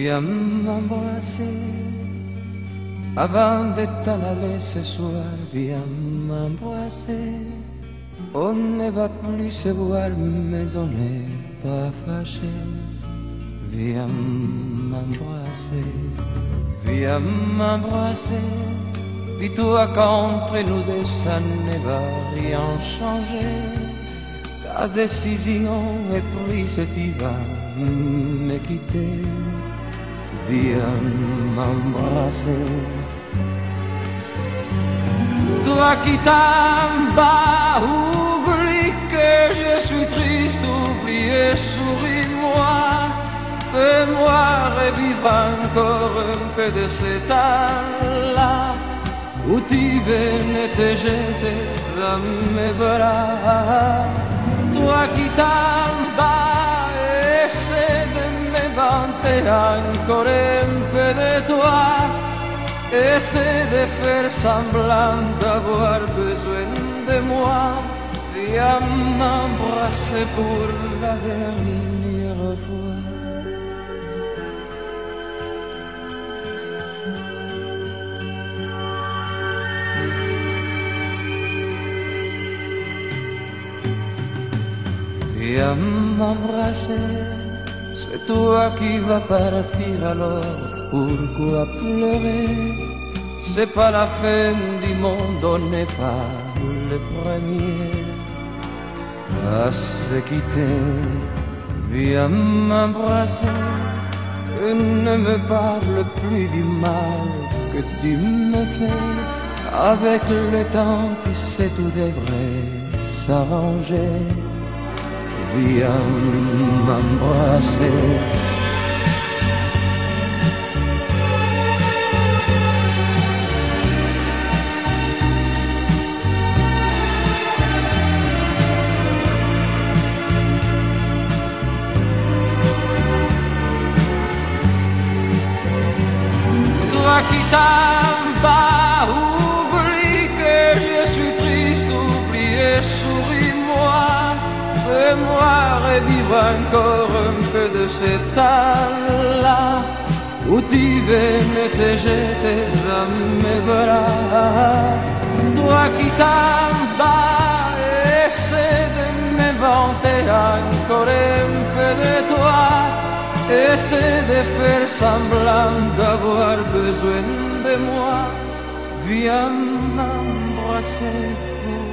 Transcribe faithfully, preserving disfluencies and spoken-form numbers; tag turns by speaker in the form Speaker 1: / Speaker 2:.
Speaker 1: Viens m'embrasser avant de t'en aller ce soir. Viens m'embrasser. On ne va plus se voir, mais on n'est pas fâché. Viens m'embrasser, viens m'embrasser. Dis-toi qu'entre nous deux ça ne va rien changer. Ta décision est prise et tu vas me quitter. Viens m'embrasser. Toi qui t'en vas, oublie que je suis triste, oublie et souris-moi. Fais-moi revivre encore un peu de cet temps-là où tu venais te jeter dans mes bras. Toi qui t'en vas, essaie de m'inventer encore un peu de toi. Essaie de faire semblant d'avoir besoin de moi. Viens m'embrasser pour la dernière fois. Viens m'embrasser, c'est toi qui vas partir alors, pourquoi pleurer? C'est pas la fin du monde, on n'est pas les premiers à se quitter. Viens m'embrasser et ne me parle plus du mal que tu me fais. Avec le temps, tu sais, tout devrait s'arranger. Viens m'embrasser. Toi qui t'en vas, oublie que je suis triste, oublie et souris-moi. Fais-moi revivre encore un peu de ce temps-là où tu venais te jeter dans mes bras. Toi qui t'en vas, essaie de m'inventer encore un peu de toi. Essaie de faire semblant d'avoir besoin de moi. Viens m'embrasser pour